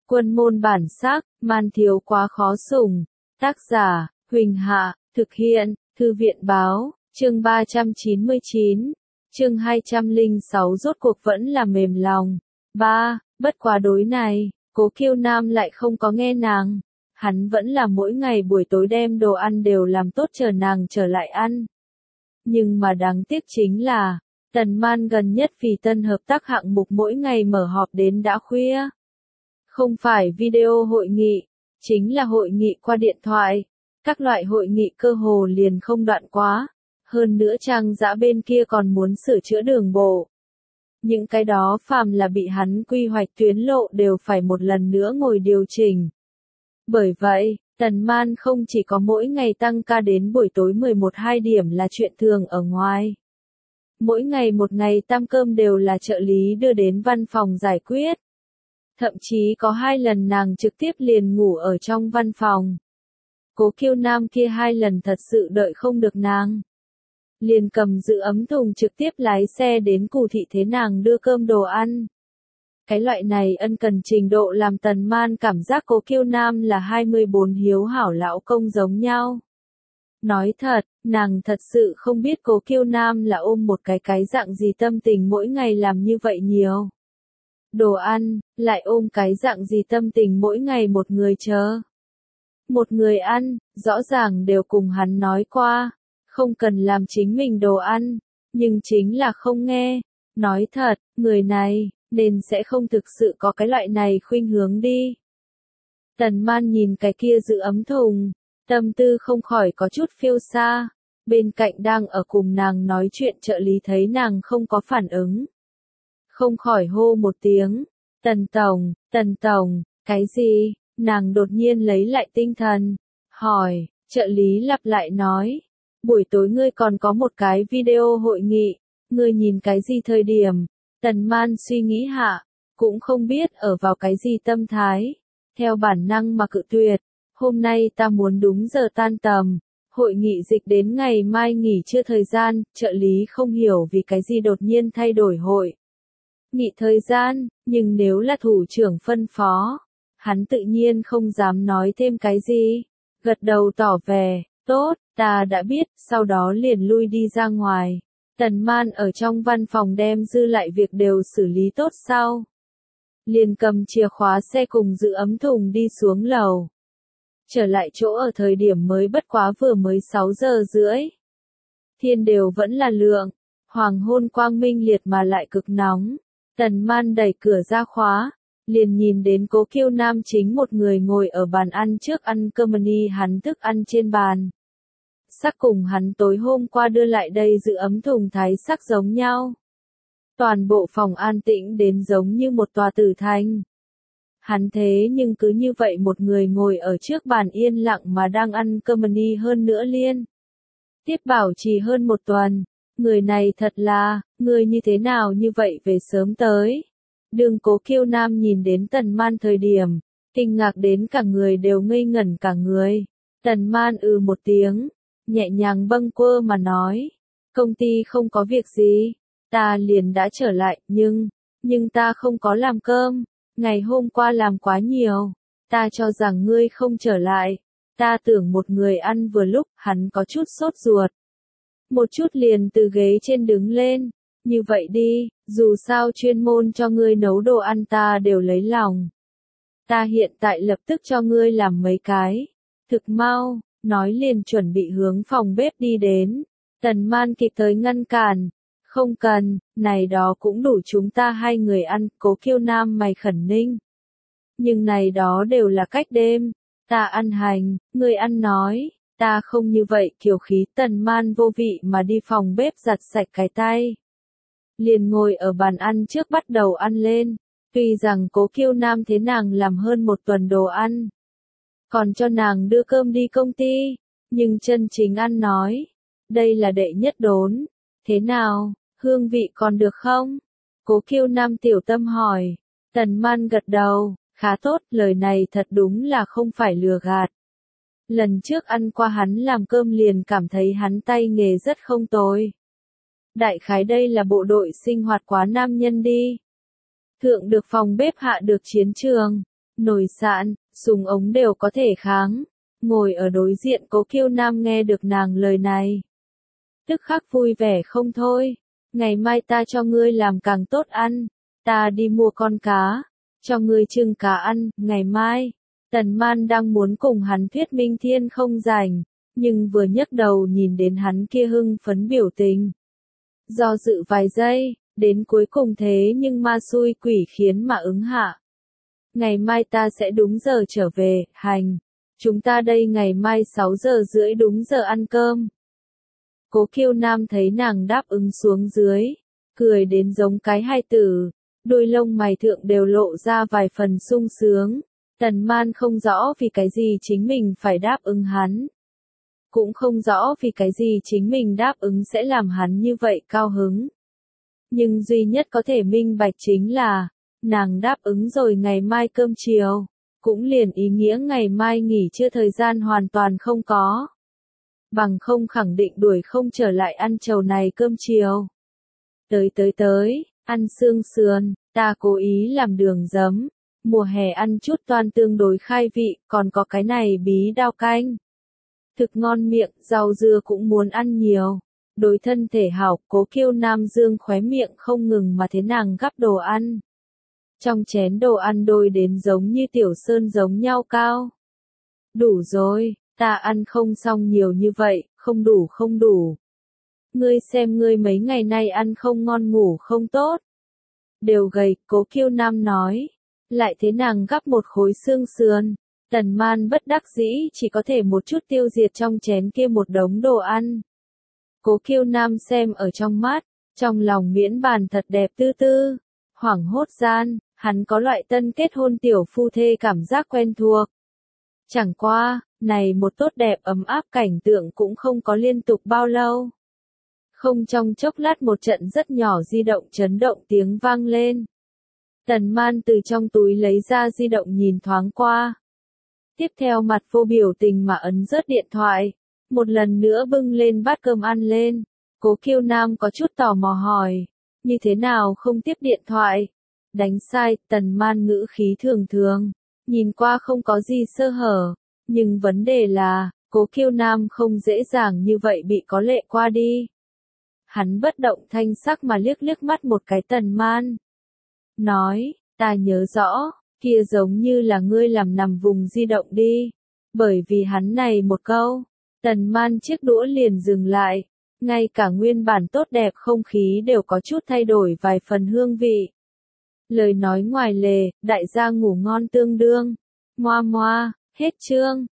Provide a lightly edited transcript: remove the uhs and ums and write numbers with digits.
Quân môn bản sắc, man thiếu quá khó sủng. Tác giả, Huỳnh Hạ, thực hiện, Thư viện báo, chương 399, chương 206 rốt cuộc vẫn là mềm lòng. 3. Bất quá đối này, Cố Kiêu Nam lại không có nghe nàng. Hắn vẫn là mỗi ngày buổi tối đem đồ ăn đều làm tốt chờ nàng trở lại ăn. Nhưng mà đáng tiếc chính là, Tần Man gần nhất vì tân hợp tác hạng mục mỗi ngày mở họp đến đã khuya. Không phải video hội nghị, chính là hội nghị qua điện thoại. Các loại hội nghị cơ hồ liền không đoạn quá. Hơn nữa Trang Dã bên kia còn muốn sửa chữa đường bộ. Những cái đó phàm là bị hắn quy hoạch tuyến lộ đều phải một lần nữa ngồi điều chỉnh. Bởi vậy, Tần Man không chỉ có mỗi ngày tăng ca đến buổi tối 11-2 điểm là chuyện thường ở ngoài. Mỗi ngày một ngày tam cơm đều là trợ lý đưa đến văn phòng giải quyết. Thậm chí có 2 lần nàng trực tiếp liền ngủ ở trong văn phòng. Cố Kiêu Nam kia 2 lần thật sự đợi không được nàng. Liền cầm giữ ấm thùng trực tiếp lái xe đến Cù Thị thế nàng đưa cơm đồ ăn. Cái loại này ân cần trình độ làm Tần Man cảm giác Cố Kiêu Nam là 24 hiếu hảo lão công giống nhau. Nói thật, nàng thật sự không biết Cố Kiêu Nam là ôm một cái dạng gì tâm tình mỗi ngày làm như vậy nhiều. Đồ ăn, lại ôm cái dạng gì tâm tình mỗi ngày một người chờ. Một người ăn, rõ ràng đều cùng hắn nói qua, không cần làm chính mình đồ ăn, nhưng chính là không nghe. Nói thật, người này, nên sẽ không thực sự có cái loại này khuynh hướng đi. Tần Man nhìn cái kia giữ ấm thùng, tâm tư không khỏi có chút phiêu xa. Bên cạnh đang ở cùng nàng nói chuyện trợ lý thấy nàng không có phản ứng. Không khỏi hô một tiếng, Tần Tổng, cái gì? Nàng đột nhiên lấy lại tinh thần, hỏi, trợ lý lặp lại nói, buổi tối ngươi còn có một cái video hội nghị, ngươi nhìn cái gì thời điểm? Tần Man suy nghĩ hạ, cũng không biết ở vào cái gì tâm thái, theo bản năng mà cự tuyệt, hôm nay ta muốn đúng giờ tan tầm, hội nghị dịch đến ngày mai nghỉ trưa thời gian, trợ lý không hiểu vì cái gì đột nhiên thay đổi hội nghị thời gian, nhưng nếu là thủ trưởng phân phó, hắn tự nhiên không dám nói thêm cái gì, gật đầu tỏ vẻ, tốt, ta đã biết, sau đó liền lui đi ra ngoài. Tần Man ở trong văn phòng đem dư lại việc đều xử lý tốt sau. Liền cầm chìa khóa xe cùng giữ ấm thùng đi xuống lầu. Trở lại chỗ ở thời điểm mới bất quá vừa mới 6 giờ rưỡi. Thiên đều vẫn là lượng, hoàng hôn quang minh liệt mà lại cực nóng. Tần Man đẩy cửa ra khóa, liền nhìn đến Cố Kiêu Nam chính một người ngồi ở bàn ăn trước ăn cơm ni hắn thức ăn trên bàn. Sắc cùng hắn tối hôm qua đưa lại đây giữ ấm thùng thái sắc giống nhau. Toàn bộ phòng an tĩnh đến giống như một tòa tử thành. Hắn thế nhưng cứ như vậy một người ngồi ở trước bàn yên lặng mà đang ăn cơm ni hơn nữa liên. Tiếp bảo trì hơn một tuần, người này thật là, người như thế nào như vậy về sớm tới. Đường Cố Kiêu Nam nhìn đến Tần Man thời điểm, kinh ngạc đến cả người đều ngây ngẩn cả người. Tần Man một tiếng, nhẹ nhàng bâng quơ mà nói, công ty không có việc gì, ta liền đã trở lại, nhưng ta không có làm cơm, ngày hôm qua làm quá nhiều, ta cho rằng ngươi không trở lại, ta tưởng một người ăn vừa lúc, hắn có chút sốt ruột. Một chút liền từ ghế trên đứng lên, như vậy đi, dù sao chuyên môn cho ngươi nấu đồ ăn ta đều lấy lòng. Ta hiện tại lập tức cho ngươi làm mấy cái, thực mau. Nói liền chuẩn bị hướng phòng bếp đi đến. Tần Man kịp thời ngăn cản. Không cần, này đó cũng đủ chúng ta 2 người ăn, Cố Kiêu Nam mày khẩn ninh. Nhưng này đó đều là cách đêm. Ta ăn hành, ngươi ăn nói, ta không như vậy kiều khí. Tần Man vô vị mà đi phòng bếp giặt sạch cái tay. Liền ngồi ở bàn ăn trước bắt đầu ăn lên. Tuy rằng Cố Kiêu Nam thế nàng làm hơn một tuần đồ ăn. Còn cho nàng đưa cơm đi công ty, nhưng chân chính ăn nói, đây là đệ nhất đốn, thế nào, hương vị còn được không? Cố Kiêu Nam tiểu tâm hỏi, Tần Man gật đầu, khá tốt, lời này thật đúng là không phải lừa gạt. Lần trước ăn qua hắn làm cơm liền cảm thấy hắn tay nghề rất không tồi. Đại khái đây là bộ đội sinh hoạt quá nam nhân đi. Thượng được phòng bếp hạ được chiến trường. nồi sạn, súng ống đều có thể kháng. Ngồi ở đối diện Cố Kiêu Nam nghe được nàng lời này. Tức khắc vui vẻ không thôi. Ngày mai ta cho ngươi làm càng tốt ăn. Ta đi mua con cá. Cho ngươi trưng cá ăn, ngày mai. Tần Man đang muốn cùng hắn thuyết minh thiên không rảnh. Nhưng vừa nhấc đầu nhìn đến hắn kia hưng phấn biểu tình. Do dự vài giây, đến cuối cùng thế nhưng ma xui quỷ khiến mà ứng hạ. Ngày mai ta sẽ đúng giờ trở về, hành. Chúng ta đây ngày mai 6 giờ rưỡi đúng giờ ăn cơm. Cố Kiêu Nam thấy nàng đáp ứng xuống dưới, cười đến giống cái hai tử, đôi lông mày thượng đều lộ ra vài phần sung sướng. Tần Man không rõ vì cái gì chính mình phải đáp ứng hắn. Cũng không rõ vì cái gì chính mình đáp ứng sẽ làm hắn như vậy cao hứng. Nhưng duy nhất có thể minh bạch chính là, nàng đáp ứng rồi ngày mai cơm chiều, cũng liền ý nghĩa ngày mai nghỉ trưa thời gian hoàn toàn không có. Bằng không khẳng định đuổi không trở lại ăn trầu này cơm chiều. Tới, ăn xương sườn, ta cố ý làm đường giấm, mùa hè ăn chút toan tương đối khai vị, còn có cái này bí đao canh. Thực ngon miệng, rau dưa cũng muốn ăn nhiều. Đối thân thể hảo, Cố Kiêu Nam dương khóe miệng không ngừng mà thế nàng gắp đồ ăn. Trong chén đồ ăn đôi đến giống như tiểu sơn giống nhau cao. Đủ rồi, ta ăn không xong nhiều như vậy, không đủ. Ngươi xem ngươi mấy ngày nay ăn không ngon ngủ không tốt. Đều gầy, Cố Kiêu Nam nói. Lại thế nàng gắp một khối xương sườn. Tần Man bất đắc dĩ chỉ có thể một chút tiêu diệt trong chén kia một đống đồ ăn. Cố Kiêu Nam xem ở trong mắt, trong lòng miễn bàn thật đẹp tư tư. Hoảng hốt gian, hắn có loại tân kết hôn tiểu phu thê cảm giác quen thuộc. Chẳng qua, này một tốt đẹp ấm áp cảnh tượng cũng không có liên tục bao lâu. Không trong chốc lát một trận rất nhỏ di động chấn động tiếng vang lên. Tần Man từ trong túi lấy ra di động nhìn thoáng qua. Tiếp theo mặt vô biểu tình mà ấn rớt điện thoại. Một lần nữa bưng lên bát cơm ăn lên. Cố Kiêu Nam có chút tò mò hỏi. Như thế nào không tiếp điện thoại? Đánh sai, Tần Man ngữ khí thường thường. Nhìn qua không có gì sơ hở. Nhưng vấn đề là, Cố Kiêu Nam không dễ dàng như vậy bị có lệ qua đi. Hắn bất động thanh sắc mà liếc mắt một cái Tần Man. Nói, ta nhớ rõ, kia giống như là ngươi làm nằm vùng di động đi. Bởi vì hắn này một câu, Tần Man chiếc đũa liền dừng lại. Ngay cả nguyên bản tốt đẹp không khí đều có chút thay đổi vài phần hương vị. Lời nói ngoài lề, đại gia ngủ ngon tương đương. Moa moa, hết chương.